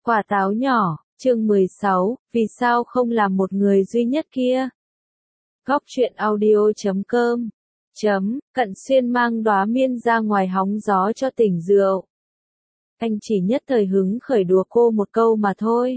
Quả táo nhỏ, chương 16, vì sao không làm một người duy nhất kia? Góc truyện audio.com Cận Xuyên mang Đóa Miên ra ngoài hóng gió cho tỉnh rượu. Anh chỉ nhất thời hứng khởi đùa cô một câu mà thôi.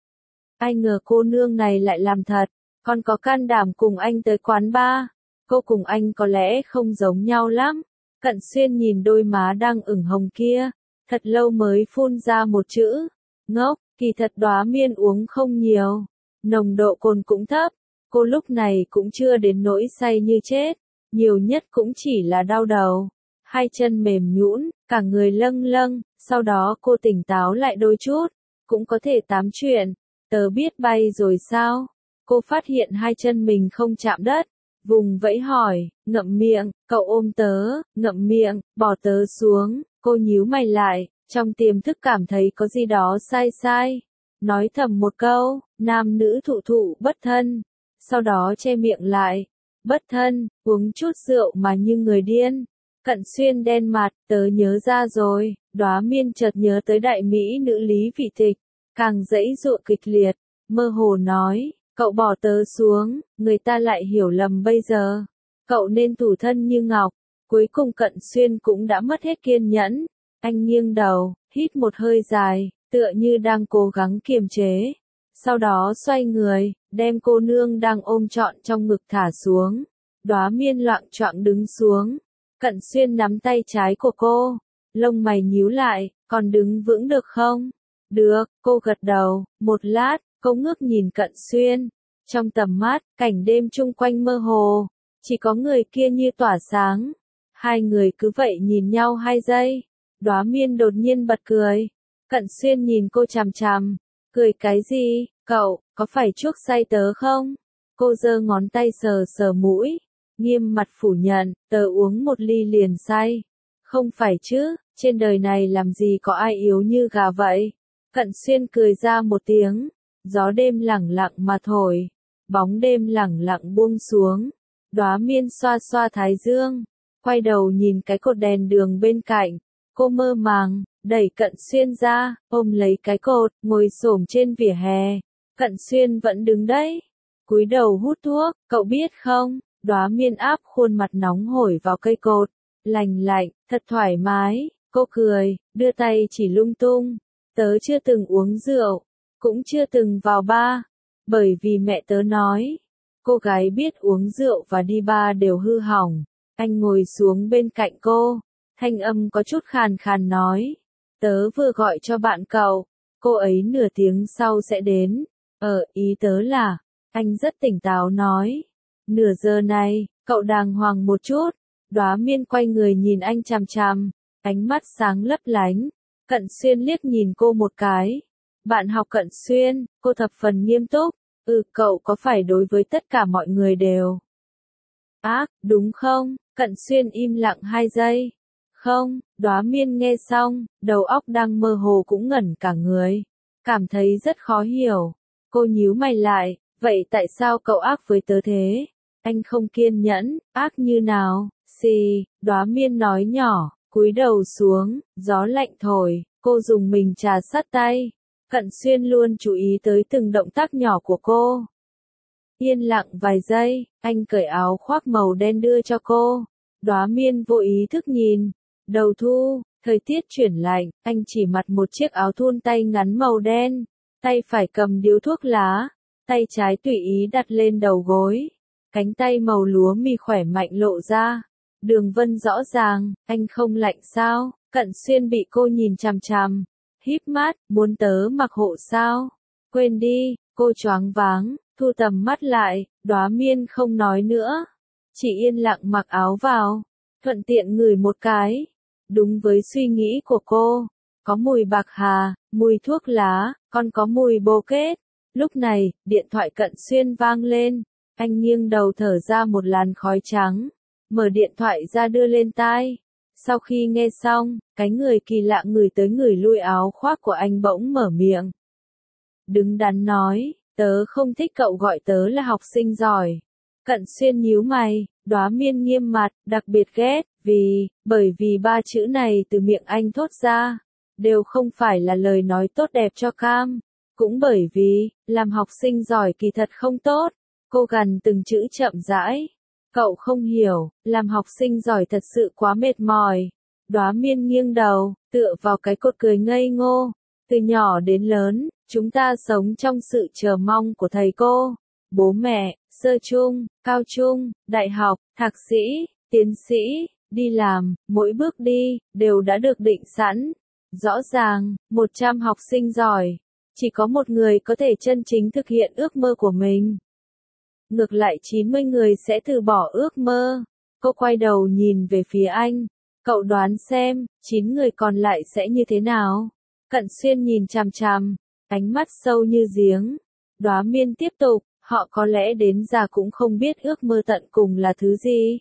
Ai ngờ cô nương này lại làm thật, còn có can đảm cùng anh tới quán bar. Cô cùng anh có lẽ không giống nhau lắm. Cận Xuyên nhìn đôi má đang ửng hồng kia, thật lâu mới phun ra một chữ. Ngốc, kỳ thật Đóa Miên uống không nhiều, nồng độ cồn cũng thấp, cô lúc này cũng chưa đến nỗi say như chết, nhiều nhất cũng chỉ là đau đầu, hai chân mềm nhũn, cả người lâng lâng, sau đó cô tỉnh táo lại đôi chút, cũng có thể tám chuyện, tớ biết bay rồi sao? Cô phát hiện hai chân mình không chạm đất, vùng vẫy hỏi, ngậm miệng, cậu ôm tớ, ngậm miệng, bỏ tớ xuống, cô nhíu mày lại. Trong tiềm thức cảm thấy có gì đó sai sai, nói thầm một câu, nam nữ thụ thụ bất thân, sau đó che miệng lại, bất thân, uống chút rượu mà như người điên. Cận Xuyên đen mặt, tớ nhớ ra rồi, Đóa Miên chợt nhớ tới đại mỹ nữ Lý Vị Tịch, càng giãy giụa kịch liệt, mơ hồ nói, cậu bỏ tớ xuống, người ta lại hiểu lầm bây giờ, cậu nên thủ thân như ngọc. Cuối cùng Cận Xuyên cũng đã mất hết kiên nhẫn. Anh nghiêng đầu, hít một hơi dài, tựa như đang cố gắng kiềm chế. Sau đó xoay người, đem cô nương đang ôm trọn trong ngực thả xuống. Đóa Miên loạng choạng đứng xuống. Cận Xuyên nắm tay trái của cô. Lông mày nhíu lại, còn đứng vững được không? Được, cô gật đầu. Một lát, cô ngước nhìn Cận Xuyên. Trong tầm mắt, cảnh đêm chung quanh mơ hồ. Chỉ có người kia như tỏa sáng. Hai người cứ vậy nhìn nhau 2 giây. Đóa Miên đột nhiên bật cười. Cận Xuyên nhìn cô chằm chằm. Cười cái gì, cậu, có phải chuốc say tớ không? Cô giơ ngón tay sờ sờ mũi. Nghiêm mặt phủ nhận, tớ uống một ly liền say. Không phải chứ, trên đời này làm gì có ai yếu như gà vậy? Cận Xuyên cười ra một tiếng. Gió đêm lẳng lặng mà thổi. Bóng đêm lẳng lặng buông xuống. Đóa Miên xoa xoa thái dương. Quay đầu nhìn cái cột đèn đường bên cạnh. Cô mơ màng, đẩy Cận Xuyên ra, ôm lấy cái cột, ngồi xổm trên vỉa hè. Cận Xuyên vẫn đứng đấy, cúi đầu hút thuốc, cậu biết không? Đóa Miên áp khuôn mặt nóng hổi vào cây cột, lành lạnh, thật thoải mái. Cô cười, đưa tay chỉ lung tung. Tớ chưa từng uống rượu, cũng chưa từng vào bar, bởi vì mẹ tớ nói, cô gái biết uống rượu và đi bar đều hư hỏng. Anh ngồi xuống bên cạnh cô. Thanh âm có chút khàn khàn nói, tớ vừa gọi cho bạn cậu, cô ấy nửa tiếng sau sẽ đến, ý tớ là, anh rất tỉnh táo nói, nửa giờ này, cậu đàng hoàng một chút. Đóa Miên quay người nhìn anh chằm chằm, ánh mắt sáng lấp lánh. Cận Xuyên liếc nhìn cô một cái. Bạn học Cận Xuyên, cô thập phần nghiêm túc, cậu có phải đối với tất cả mọi người đều ác, đúng không? Cận Xuyên im lặng 2 giây. Không, Đóa Miên nghe xong, đầu óc đang mơ hồ cũng ngẩn cả người. Cảm thấy rất khó hiểu. Cô nhíu mày lại, vậy tại sao cậu ác với tớ thế? Anh không kiên nhẫn, ác như nào? Xì, Đóa Miên nói nhỏ, cúi đầu xuống, gió lạnh thổi, cô dùng mình trà sát tay. Cận Xuyên luôn chú ý tới từng động tác nhỏ của cô. Yên lặng vài giây, anh cởi áo khoác màu đen đưa cho cô. Đóa Miên vô ý thức nhìn. Đầu thu, thời tiết chuyển lạnh, anh chỉ mặc một chiếc áo thun tay ngắn màu đen, tay phải cầm điếu thuốc lá, tay trái tùy ý đặt lên đầu gối, cánh tay màu lúa mì khỏe mạnh lộ ra, đường vân rõ ràng. Anh không lạnh sao? Cận Xuyên bị cô nhìn chằm chằm, híp mắt, muốn tớ mặc hộ sao? Quên đi, cô choáng váng, thu tầm mắt lại. Đóa Miên không nói nữa, chỉ yên lặng mặc áo vào, thuận tiện ngửi một cái. Đúng với suy nghĩ của cô, có mùi bạc hà, mùi thuốc lá, còn có mùi bồ kết. Lúc này, điện thoại Cận Xuyên vang lên, anh nghiêng đầu thở ra một làn khói trắng, mở điện thoại ra đưa lên tai. Sau khi nghe xong, cái người kỳ lạ ngửi tới ngửi lui áo khoác của anh bỗng mở miệng. Đứng đắn nói, tớ không thích cậu gọi tớ là học sinh giỏi. Cận Xuyên nhíu mày, Đóa Miên nghiêm mặt, đặc biệt ghét, bởi vì 3 chữ này từ miệng anh thốt ra, đều không phải là lời nói tốt đẹp cho Cam. Cũng bởi vì, làm học sinh giỏi kỳ thật không tốt. Cô gằn từng chữ chậm rãi. Cậu không hiểu, làm học sinh giỏi thật sự quá mệt mỏi. Đóa Miên nghiêng đầu, tựa vào cái cột cười ngây ngô. Từ nhỏ đến lớn, chúng ta sống trong sự chờ mong của thầy cô, bố mẹ, sơ trung, cao trung, đại học, thạc sĩ, tiến sĩ, đi làm, mỗi bước đi, đều đã được định sẵn. Rõ ràng, 100 học sinh giỏi, chỉ có một người có thể chân chính thực hiện ước mơ của mình. Ngược lại 90 người sẽ từ bỏ ước mơ. Cô quay đầu nhìn về phía anh. Cậu đoán xem, 9 người còn lại sẽ như thế nào? Cận Xuyên nhìn chằm chằm, ánh mắt sâu như giếng. Đóa Miên tiếp tục, họ có lẽ đến già cũng không biết ước mơ tận cùng là thứ gì.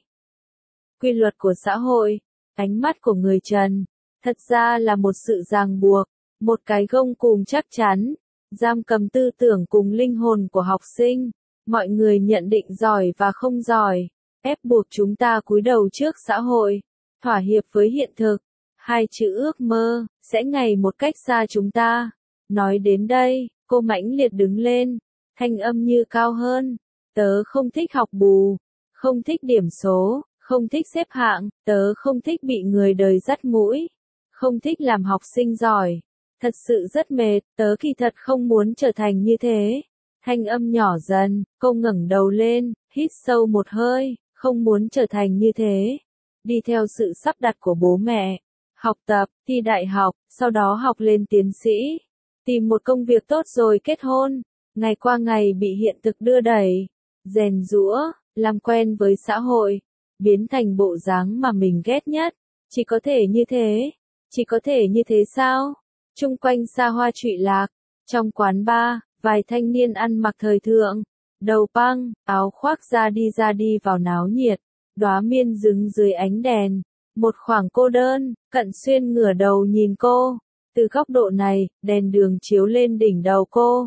Quy luật của xã hội, ánh mắt của người Trần, thật ra là một sự ràng buộc, một cái gông cùm chắc chắn, giam cầm tư tưởng cùng linh hồn của học sinh. Mọi người nhận định giỏi và không giỏi, ép buộc chúng ta cúi đầu trước xã hội, thỏa hiệp với hiện thực. Hai chữ ước mơ, sẽ ngày một cách xa chúng ta. Nói đến đây, cô mãnh liệt đứng lên, thanh âm như cao hơn. Tớ không thích học bù, không thích điểm số, không thích xếp hạng, tớ không thích bị người đời dắt mũi, không thích làm học sinh giỏi. Thật sự rất mệt, tớ kỳ thật không muốn trở thành như thế. Thanh âm nhỏ dần, cô ngẩng đầu lên, hít sâu một hơi, không muốn trở thành như thế. Đi theo sự sắp đặt của bố mẹ, học tập, thi đại học, sau đó học lên tiến sĩ, tìm một công việc tốt rồi kết hôn, ngày qua ngày bị hiện thực đưa đẩy, rèn giũa, làm quen với xã hội, biến thành bộ dáng mà mình ghét nhất. Chỉ có thể như thế, chỉ có thể như thế sao? Chung quanh xa hoa trụy lạc, trong quán bar, vài thanh niên ăn mặc thời thượng, đầu băng, áo khoác ra đi vào náo nhiệt. Đóa Miên đứng dưới ánh đèn, một khoảng cô đơn. Cận Xuyên ngửa đầu nhìn cô, từ góc độ này, đèn đường chiếu lên đỉnh đầu cô.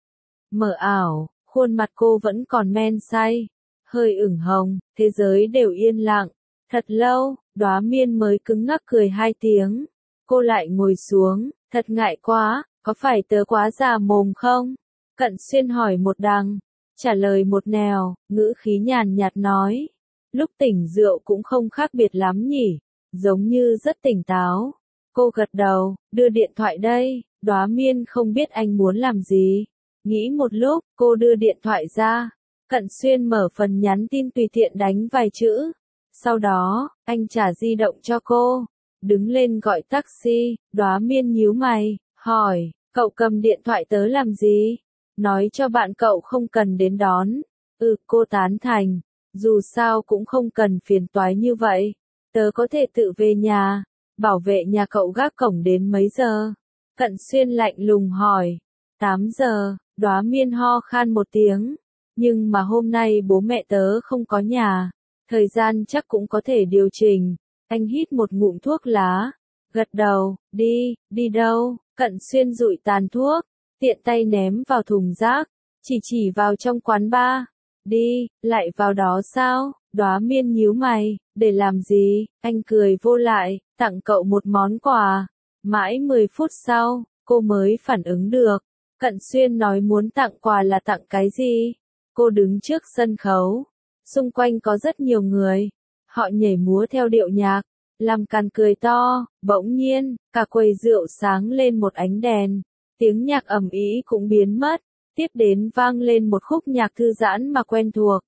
Mờ ảo, khuôn mặt cô vẫn còn men say, hơi ửng hồng, thế giới đều yên lặng. Thật lâu, Đóa Miên mới cứng ngắc cười hai tiếng. Cô lại ngồi xuống, thật ngại quá, có phải tớ quá già mồm không? Cận Xuyên hỏi một đằng, trả lời một nẻo, ngữ khí nhàn nhạt nói. Lúc tỉnh rượu cũng không khác biệt lắm nhỉ, giống như rất tỉnh táo. Cô gật đầu, đưa điện thoại đây. Đóa Miên không biết anh muốn làm gì. Nghĩ một lúc, cô đưa điện thoại ra. Cận Xuyên mở phần nhắn tin tùy tiện đánh vài chữ. Sau đó, anh trả di động cho cô. Đứng lên gọi taxi. Đóa Miên nhíu mày, hỏi, cậu cầm điện thoại tớ làm gì? Nói cho bạn cậu không cần đến đón. Cô tán thành. Dù sao cũng không cần phiền toái như vậy. Tớ có thể tự về nhà. Bảo vệ nhà cậu gác cổng đến mấy giờ? Cận Xuyên lạnh lùng hỏi. 8 giờ, Đóa Miên ho khan một tiếng. Nhưng mà hôm nay bố mẹ tớ không có nhà. Thời gian chắc cũng có thể điều chỉnh. Anh hít một ngụm thuốc lá. Gật đầu, đi đâu? Cận Xuyên dụi tàn thuốc. Tiện tay ném vào thùng rác. Chỉ vào trong quán bar. Đi, lại vào đó sao? Đóa Miên nhíu mày, để làm gì? Anh cười vô lại, tặng cậu một món quà. Mãi 10 phút sau, cô mới phản ứng được. Cận Xuyên nói muốn tặng quà là tặng cái gì? Cô đứng trước sân khấu. Xung quanh có rất nhiều người. Họ nhảy múa theo điệu nhạc, làm càn cười to. Bỗng nhiên, cả quầy rượu sáng lên một ánh đèn. Tiếng nhạc ầm ĩ cũng biến mất. Tiếp đến vang lên một khúc nhạc thư giãn mà quen thuộc.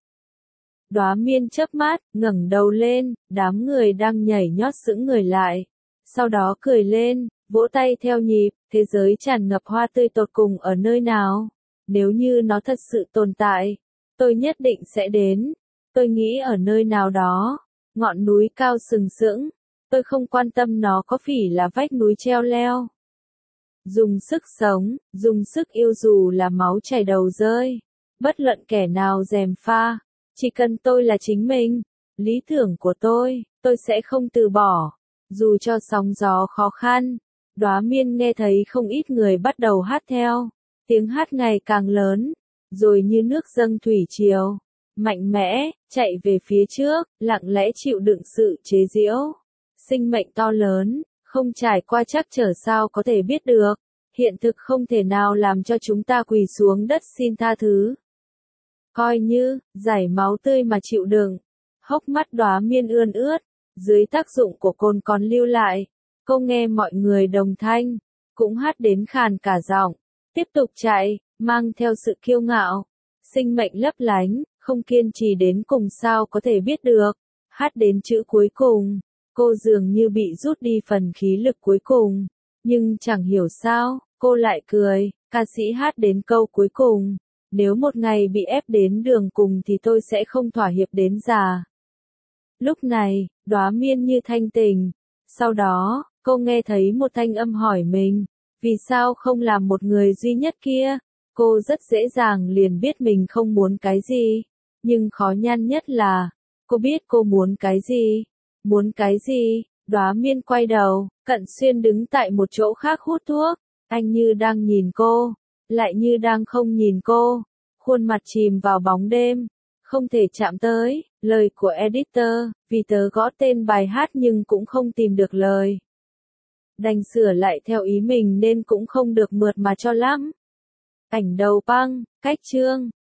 Đóa Miên chớp mắt, ngẩng đầu lên, đám người đang nhảy nhót sững người lại. Sau đó cười lên, vỗ tay theo nhịp, thế giới tràn ngập hoa tươi tột cùng ở nơi nào? Nếu như nó thật sự tồn tại, tôi nhất định sẽ đến. Tôi nghĩ ở nơi nào đó, ngọn núi cao sừng sững, tôi không quan tâm nó có phỉ là vách núi treo leo. Dùng sức sống, dùng sức yêu dù là máu chảy đầu rơi. Bất luận kẻ nào gièm pha, chỉ cần tôi là chính mình, lý tưởng của tôi sẽ không từ bỏ. Dù cho sóng gió khó khăn, Đóa Miên nghe thấy không ít người bắt đầu hát theo. Tiếng hát ngày càng lớn, rồi như nước dâng thủy triều, mạnh mẽ, chạy về phía trước, lặng lẽ chịu đựng sự chế giễu. Sinh mệnh to lớn, Không trải qua trắc trở sao có thể biết được. Hiện thực không thể nào làm cho chúng ta quỳ xuống đất xin tha thứ. Coi như, giải máu tươi mà chịu đựng. Hốc mắt Đóa Miên ươn ướt, dưới tác dụng của cồn còn lưu lại. Cô nghe mọi người đồng thanh, cũng hát đến khàn cả giọng. Tiếp tục chạy, mang theo sự kiêu ngạo. Sinh mệnh lấp lánh, không kiên trì đến cùng sao có thể biết được. Hát đến chữ cuối cùng, cô dường như bị rút đi phần khí lực cuối cùng. Nhưng chẳng hiểu sao, cô lại cười, ca sĩ hát đến câu cuối cùng. Nếu một ngày bị ép đến đường cùng thì tôi sẽ không thỏa hiệp đến già. Lúc này, Đóa Miên như thanh tỉnh. Sau đó, cô nghe thấy một thanh âm hỏi mình, vì sao không làm một người duy nhất kia? Cô rất dễ dàng liền biết mình không muốn cái gì. Nhưng khó nhăn nhất là, cô biết cô muốn cái gì? Muốn cái gì? Đóa Miên quay đầu, Cận Xuyên đứng tại một chỗ khác hút thuốc. Anh như đang nhìn cô, lại như đang không nhìn cô. Khuôn mặt chìm vào bóng đêm. Không thể chạm tới, lời của editor, vì tớ gõ tên bài hát nhưng cũng không tìm được lời. Đành sửa lại theo ý mình nên cũng không được mượt mà cho lắm. Ảnh đầu băng, cách chương.